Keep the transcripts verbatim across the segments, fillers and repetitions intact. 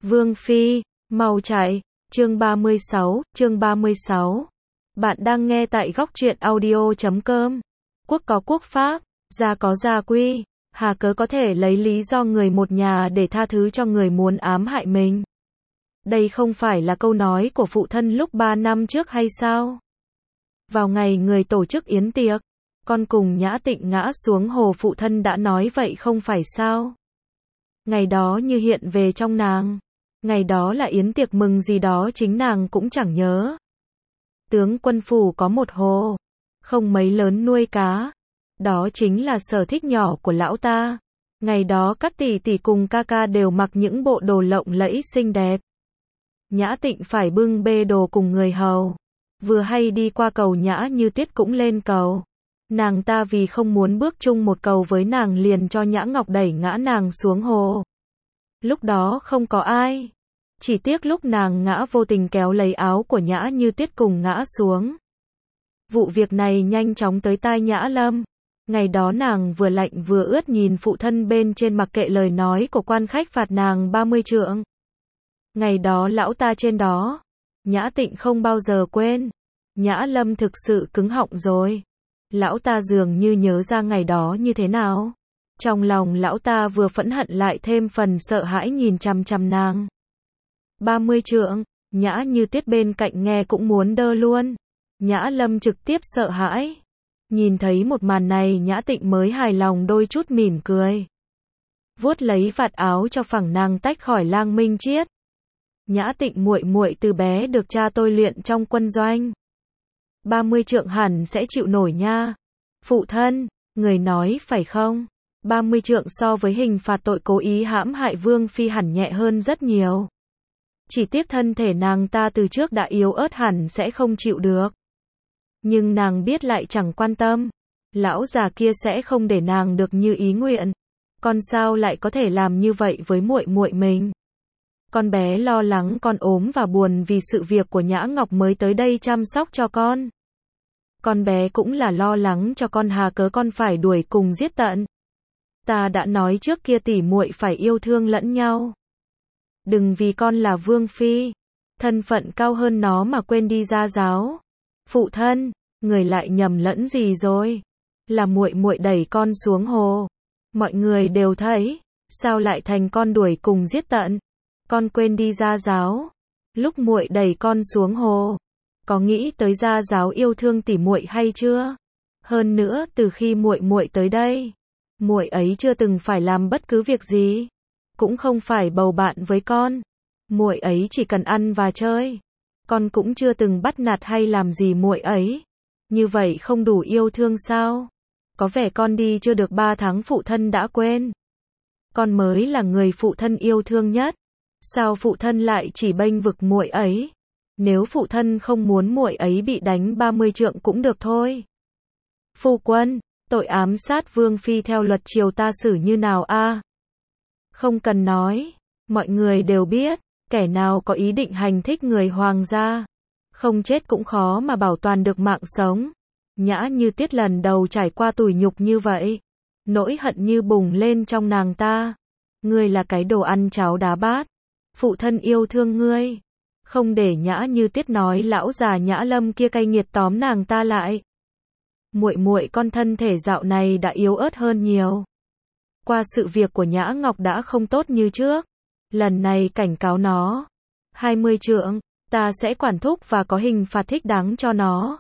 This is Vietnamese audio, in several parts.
Vương Phi, mau chạy. Chương ba mươi sáu, chương ba mươi sáu. Bạn đang nghe tại góc truyện audio chấm com. Quốc có quốc pháp, gia có gia quy, hà cớ có thể lấy lý do người một nhà để tha thứ cho người muốn ám hại mình. Đây không phải là câu nói của phụ thân lúc ba năm trước hay sao? Vào ngày người tổ chức yến tiệc, con cùng Nhã Tịnh ngã xuống hồ phụ thân đã nói vậy không phải sao? Ngày đó như hiện về trong nàng. Ngày đó là yến tiệc mừng gì đó chính nàng cũng chẳng nhớ. Tướng quân phủ có một hồ, không mấy lớn nuôi cá. Đó chính là sở thích nhỏ của lão ta. Ngày đó các tỷ tỷ cùng ca ca đều mặc những bộ đồ lộng lẫy xinh đẹp. Nhã Tịnh phải bưng bê đồ cùng người hầu. Vừa hay đi qua cầu Nhã Như Tuyết cũng lên cầu. Nàng ta vì không muốn bước chung một cầu với nàng liền cho Nhã Ngọc đẩy ngã nàng xuống hồ. Lúc đó không có ai. Chỉ tiếc lúc nàng ngã vô tình kéo lấy áo của Nhã Như Tuyết cùng ngã xuống. Vụ việc này nhanh chóng tới tai Nhã Lâm. Ngày đó nàng vừa lạnh vừa ướt nhìn phụ thân bên trên mặc kệ lời nói của quan khách phạt nàng ba mươi trượng. Ngày đó lão ta trên đó. Nhã Tịnh không bao giờ quên. Nhã Lâm thực sự cứng họng rồi. Lão ta dường như nhớ ra ngày đó như thế nào. Trong lòng lão ta vừa phẫn hận lại thêm phần sợ hãi nhìn chằm chằm nàng. ba mươi trượng, Nhã Như Tuyết bên cạnh nghe cũng muốn đơ luôn. Nhã Lâm trực tiếp sợ hãi. Nhìn thấy một màn này Nhã Tịnh mới hài lòng đôi chút mỉm cười. Vuốt lấy vạt áo cho phẳng nàng tách khỏi Lang Minh Chiết. Nhã Tịnh muội muội từ bé được cha tôi luyện trong quân doanh. ba mươi trượng hẳn sẽ chịu nổi nha. Phụ thân, người nói phải không? ba mươi trượng so với hình phạt tội cố ý hãm hại Vương Phi hẳn nhẹ hơn rất nhiều. Chỉ tiếc thân thể nàng ta từ trước đã yếu ớt hẳn sẽ không chịu được. Nhưng nàng biết lại chẳng quan tâm. Lão già kia sẽ không để nàng được như ý nguyện. Con sao lại có thể làm như vậy với muội muội mình? Con bé lo lắng con ốm và buồn vì sự việc của Nhã Ngọc mới tới đây chăm sóc cho con. Con bé cũng là lo lắng cho con hà cớ con phải đuổi cùng giết tận. Ta đã nói trước kia tỉ muội phải yêu thương lẫn nhau. Đừng vì con là Vương Phi, thân phận cao hơn nó mà quên đi gia giáo. Phụ thân, người lại nhầm lẫn gì rồi? Là muội muội đẩy con xuống hồ. Mọi người đều thấy, sao lại thành con đuổi cùng giết tận? Con quên đi gia giáo. Lúc muội đẩy con xuống hồ, có nghĩ tới gia giáo yêu thương tỉ muội hay chưa? Hơn nữa, từ khi muội muội tới đây, muội ấy chưa từng phải làm bất cứ việc gì, cũng không phải bầu bạn với con. Muội ấy chỉ cần ăn và chơi. Con cũng chưa từng bắt nạt hay làm gì muội ấy. Như vậy không đủ yêu thương sao? Có vẻ con đi chưa được ba tháng phụ thân đã quên. Con mới là người phụ thân yêu thương nhất. Sao phụ thân lại chỉ bênh vực muội ấy? Nếu phụ thân không muốn muội ấy bị đánh ba mươi trượng cũng được thôi. Phu quân, tội ám sát Vương Phi theo luật triều ta xử như nào a? Không cần nói, mọi người đều biết, kẻ nào có ý định hành thích người hoàng gia, không chết cũng khó mà bảo toàn được mạng sống. Nhã Như Tuyết lần đầu trải qua tủi nhục như vậy, nỗi hận như bùng lên trong nàng ta. Ngươi là cái đồ ăn cháo đá bát, phụ thân yêu thương ngươi. Không để Nhã Như Tuyết nói lão già Nhã Lâm kia cay nghiệt tóm nàng ta lại. Muội muội con thân thể dạo này đã yếu ớt hơn nhiều. Qua sự việc của Nhã Ngọc đã không tốt như trước. Lần này cảnh cáo nó. hai mươi trượng, ta sẽ quản thúc và có hình phạt thích đáng cho nó.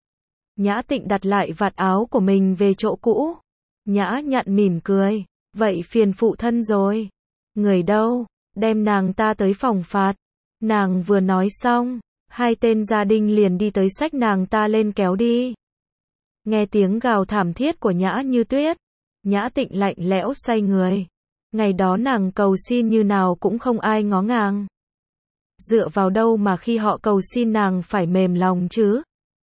Nhã Tịnh đặt lại vạt áo của mình về chỗ cũ. Nhã Nhặn mỉm cười. Vậy phiền phụ thân rồi. Người đâu? Đem nàng ta tới phòng phạt. Nàng vừa nói xong, hai tên gia đình liền đi tới xách nàng ta lên kéo đi. Nghe tiếng gào thảm thiết của Nhã Như Tuyết, Nhã Tịnh lạnh lẽo xoay người. Ngày đó nàng cầu xin như nào cũng không ai ngó ngàng. Dựa vào đâu mà khi họ cầu xin nàng phải mềm lòng chứ?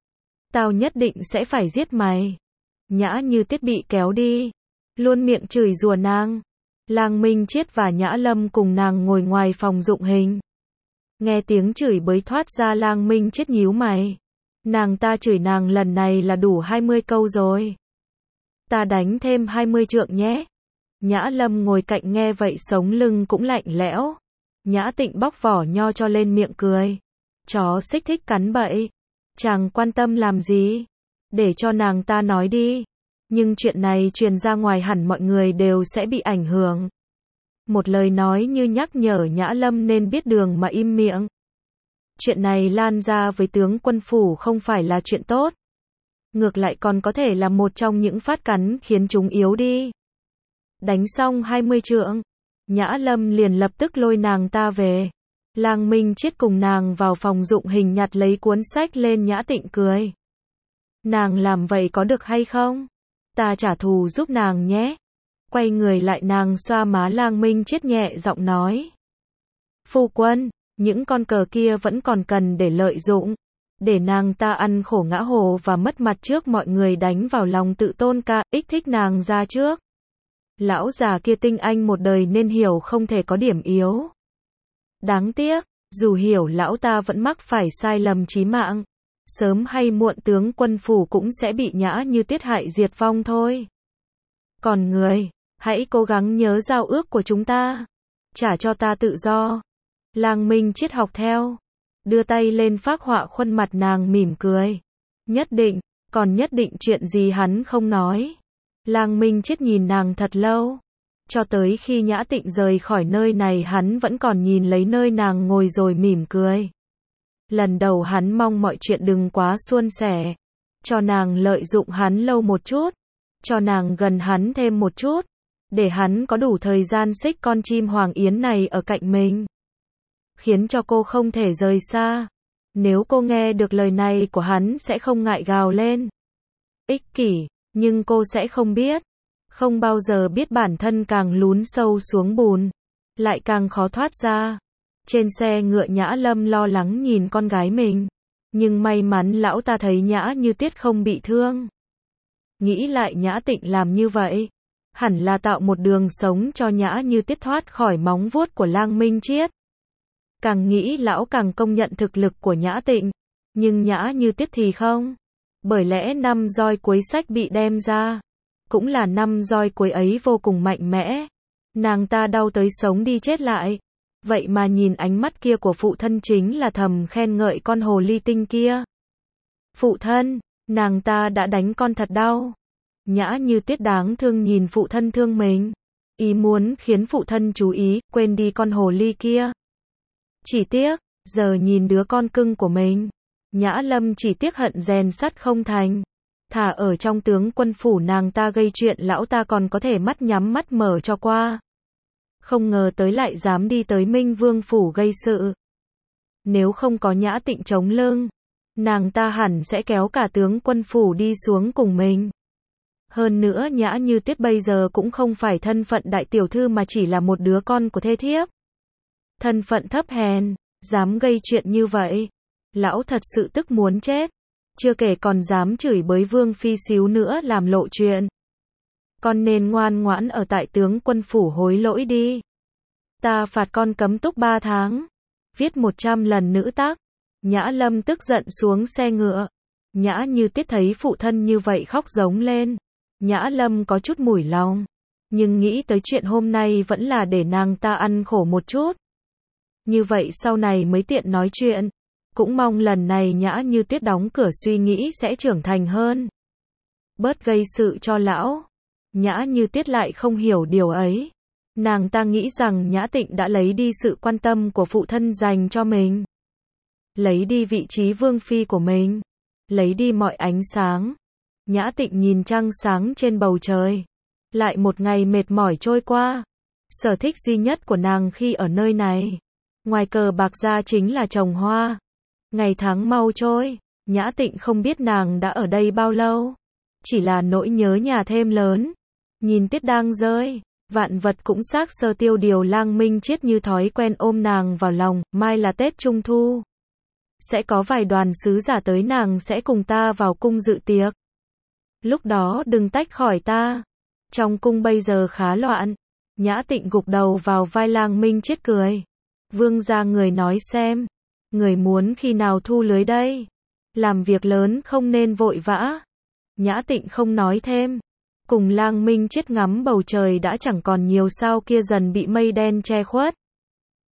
Tao nhất định sẽ phải giết mày. Nhã Như Tuyết bị kéo đi, luôn miệng chửi rủa nàng. Lang Minh Chiết và Nhã Lâm cùng nàng ngồi ngoài phòng dụng hình. Nghe tiếng chửi bới thoát ra Lang Minh Chiết nhíu mày. Nàng ta chửi nàng lần này là đủ hai mươi câu rồi. Ta đánh thêm hai mươi trượng nhé. Nhã Lâm ngồi cạnh nghe vậy sống lưng cũng lạnh lẽo. Nhã Tịnh bóc vỏ nho cho lên miệng cười. Chó xích thích cắn bậy. Chàng quan tâm làm gì? Để cho nàng ta nói đi. Nhưng chuyện này truyền ra ngoài hẳn mọi người đều sẽ bị ảnh hưởng. Một lời nói như nhắc nhở Nhã Lâm nên biết đường mà im miệng. Chuyện này lan ra với tướng quân phủ không phải là chuyện tốt. Ngược lại còn có thể là một trong những phát cắn khiến chúng yếu đi. Đánh xong hai mươi trượng, Nhã Lâm liền lập tức lôi nàng ta về. Lang Minh Chiết cùng nàng vào phòng dụng hình nhặt lấy cuốn sách lên. Nhã Tịnh cười. Nàng làm vậy có được hay không? Ta trả thù giúp nàng nhé. Quay người lại nàng xoa má Lang Minh Chiết nhẹ giọng nói. Phu quân, những con cờ kia vẫn còn cần để lợi dụng. Để nàng ta ăn khổ ngã hồ và mất mặt trước mọi người đánh vào lòng tự tôn ca, ích thích nàng ra trước. Lão già kia tinh anh một đời nên hiểu không thể có điểm yếu. Đáng tiếc, dù hiểu lão ta vẫn mắc phải sai lầm chí mạng. Sớm hay muộn tướng quân phủ cũng sẽ bị Nhã Như Tuyết hại diệt vong thôi. Còn người, hãy cố gắng nhớ giao ước của chúng ta. Trả cho ta tự do. Lang Minh Chiết học theo. Đưa tay lên phác họa khuôn mặt nàng mỉm cười. Nhất định, còn nhất định chuyện gì hắn không nói. Lang Minh Chiết nhìn nàng thật lâu. Cho tới khi Nhã Tịnh rời khỏi nơi này hắn vẫn còn nhìn lấy nơi nàng ngồi rồi mỉm cười. Lần đầu hắn mong mọi chuyện đừng quá suôn sẻ. Cho nàng lợi dụng hắn lâu một chút. Cho nàng gần hắn thêm một chút. Để hắn có đủ thời gian xích con chim hoàng yến này ở cạnh mình. Khiến cho cô không thể rời xa. Nếu cô nghe được lời này của hắn sẽ không ngại gào lên. Ích kỷ, nhưng cô sẽ không biết. Không bao giờ biết bản thân càng lún sâu xuống bùn. Lại càng khó thoát ra. Trên xe ngựa Nhã Lâm lo lắng nhìn con gái mình. Nhưng may mắn lão ta thấy Nhã Như Tuyết không bị thương. Nghĩ lại Nhã Tịnh làm như vậy. Hẳn là tạo một đường sống cho Nhã Như Tuyết thoát khỏi móng vuốt của Lang Minh Chiết. Càng nghĩ lão càng công nhận thực lực của Nhã Tịnh. Nhưng Nhã Như Tuyết thì không. Bởi lẽ năm roi cuối sách bị đem ra. Cũng là năm roi cuối ấy vô cùng mạnh mẽ. Nàng ta đau tới sống đi chết lại. Vậy mà nhìn ánh mắt kia của phụ thân chính là thầm khen ngợi con hồ ly tinh kia. Phụ thân, nàng ta đã đánh con thật đau. Nhã Như Tuyết đáng thương nhìn phụ thân thương mình. Ý muốn khiến phụ thân chú ý, quên đi con hồ ly kia. Chỉ tiếc, giờ nhìn đứa con cưng của mình. Nhã Lâm chỉ tiếc hận rèn sắt không thành. Thà ở trong tướng quân phủ nàng ta gây chuyện lão ta còn có thể mắt nhắm mắt mở cho qua. Không ngờ tới lại dám đi tới Minh Vương phủ gây sự. Nếu không có Nhã Tịnh chống lưng, nàng ta hẳn sẽ kéo cả tướng quân phủ đi xuống cùng mình. Hơn nữa Nhã Như Tuyết bây giờ cũng không phải thân phận đại tiểu thư mà chỉ là một đứa con của thê thiếp. Thân phận thấp hèn, dám gây chuyện như vậy. Lão thật sự tức muốn chết. Chưa kể còn dám chửi bới Vương phi xíu nữa làm lộ chuyện. Con nên ngoan ngoãn ở tại tướng quân phủ hối lỗi đi. Ta phạt con cấm túc ba tháng. Viết một trăm lần nữ tác. Nhã Lâm tức giận xuống xe ngựa. Nhã Như Tuyết thấy phụ thân như vậy khóc giống lên. Nhã Lâm có chút mủi lòng. Nhưng nghĩ tới chuyện hôm nay vẫn là để nàng ta ăn khổ một chút. Như vậy sau này mới tiện nói chuyện. Cũng mong lần này Nhã Như Tuyết đóng cửa suy nghĩ sẽ trưởng thành hơn. Bớt gây sự cho lão. Nhã Như Tuyết lại không hiểu điều ấy. Nàng ta nghĩ rằng Nhã Tịnh đã lấy đi sự quan tâm của phụ thân dành cho mình. Lấy đi vị trí vương phi của mình. Lấy đi mọi ánh sáng. Nhã Tịnh nhìn trăng sáng trên bầu trời. Lại một ngày mệt mỏi trôi qua. Sở thích duy nhất của nàng khi ở nơi này. Ngoài cờ bạc ra chính là trồng hoa. Ngày tháng mau trôi. Nhã Tịnh không biết nàng đã ở đây bao lâu. Chỉ là nỗi nhớ nhà thêm lớn. Nhìn tuyết đang rơi. Vạn vật cũng xác sơ tiêu điều. Lang Minh Chiết như thói quen ôm nàng vào lòng. Mai là Tết Trung Thu. Sẽ có vài đoàn sứ giả tới, nàng sẽ cùng ta vào cung dự tiệc. Lúc đó đừng tách khỏi ta. Trong cung bây giờ khá loạn. Nhã Tịnh gục đầu vào vai Lang Minh Chiết cười. Vương gia người nói xem. Người muốn khi nào thu lưới đây? Làm việc lớn không nên vội vã. Nhã Tịnh không nói thêm. Cùng Lang Minh Chiết ngắm bầu trời đã chẳng còn nhiều sao kia dần bị mây đen che khuất.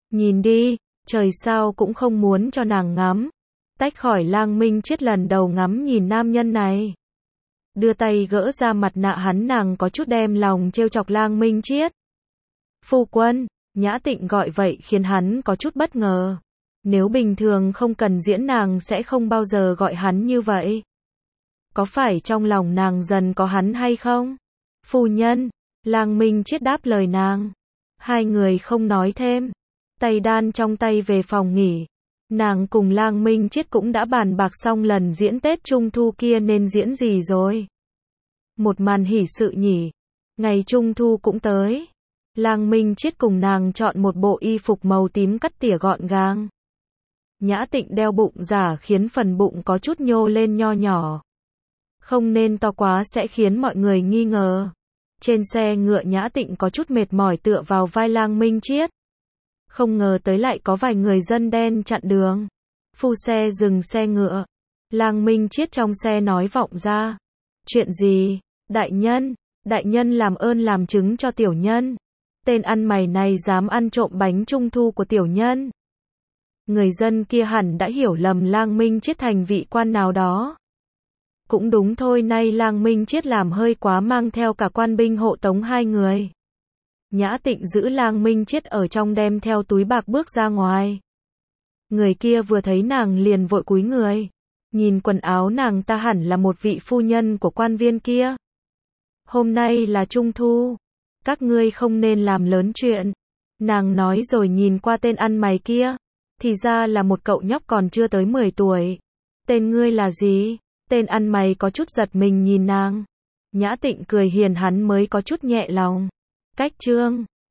Nhìn đi, trời sao cũng không muốn cho nàng ngắm. Tách khỏi Lang Minh Triết lần đầu ngắm nhìn nam nhân này. Đưa tay gỡ ra mặt nạ hắn, nàng có chút đem lòng trêu chọc Lang Minh Triết. Phu quân, Nhã Tịnh gọi vậy khiến hắn có chút bất ngờ. Nếu bình thường không cần diễn nàng sẽ không bao giờ gọi hắn như vậy. Có phải trong lòng nàng dần có hắn hay không? Phu nhân, Lang Minh Triết đáp lời nàng. Hai người không nói thêm. Tay đan trong tay về phòng nghỉ. Nàng cùng Lang Minh Triết cũng đã bàn bạc xong lần diễn Tết Trung Thu kia nên diễn gì rồi. Một màn hỷ sự nhỉ. Ngày Trung Thu cũng tới. Lang Minh Triết cùng nàng chọn một bộ y phục màu tím cắt tỉa gọn gàng. Nhã Tịnh đeo bụng giả khiến phần bụng có chút nhô lên nho nhỏ. Không nên to quá sẽ khiến mọi người nghi ngờ. Trên xe ngựa Nhã Tịnh có chút mệt mỏi tựa vào vai Lang Minh Triết. Không ngờ tới lại có vài người dân đen chặn đường. Phu xe dừng xe ngựa. Lang Minh Triết trong xe nói vọng ra. Chuyện gì? Đại nhân, đại nhân làm ơn làm chứng cho tiểu nhân. Tên ăn mày này dám ăn trộm bánh trung thu của tiểu nhân. Người dân kia hẳn đã hiểu lầm Lang Minh Triết thành vị quan nào đó. Cũng đúng thôi, nay Lang Minh Triết làm hơi quá, mang theo cả quan binh hộ tống hai người. Nhã Tịnh giữ Lang Minh Triết ở trong đem theo túi bạc bước ra ngoài. Người kia vừa thấy nàng liền vội cúi người. Nhìn quần áo nàng ta hẳn là một vị phu nhân của quan viên kia. Hôm nay là Trung Thu. Các ngươi không nên làm lớn chuyện. Nàng nói rồi nhìn qua tên ăn mày kia. Thì ra là một cậu nhóc còn chưa tới mười tuổi. Tên ngươi là gì? Tên ăn mày có chút giật mình nhìn nàng. Nhã Tịnh cười hiền, hắn mới có chút nhẹ lòng. Cách chương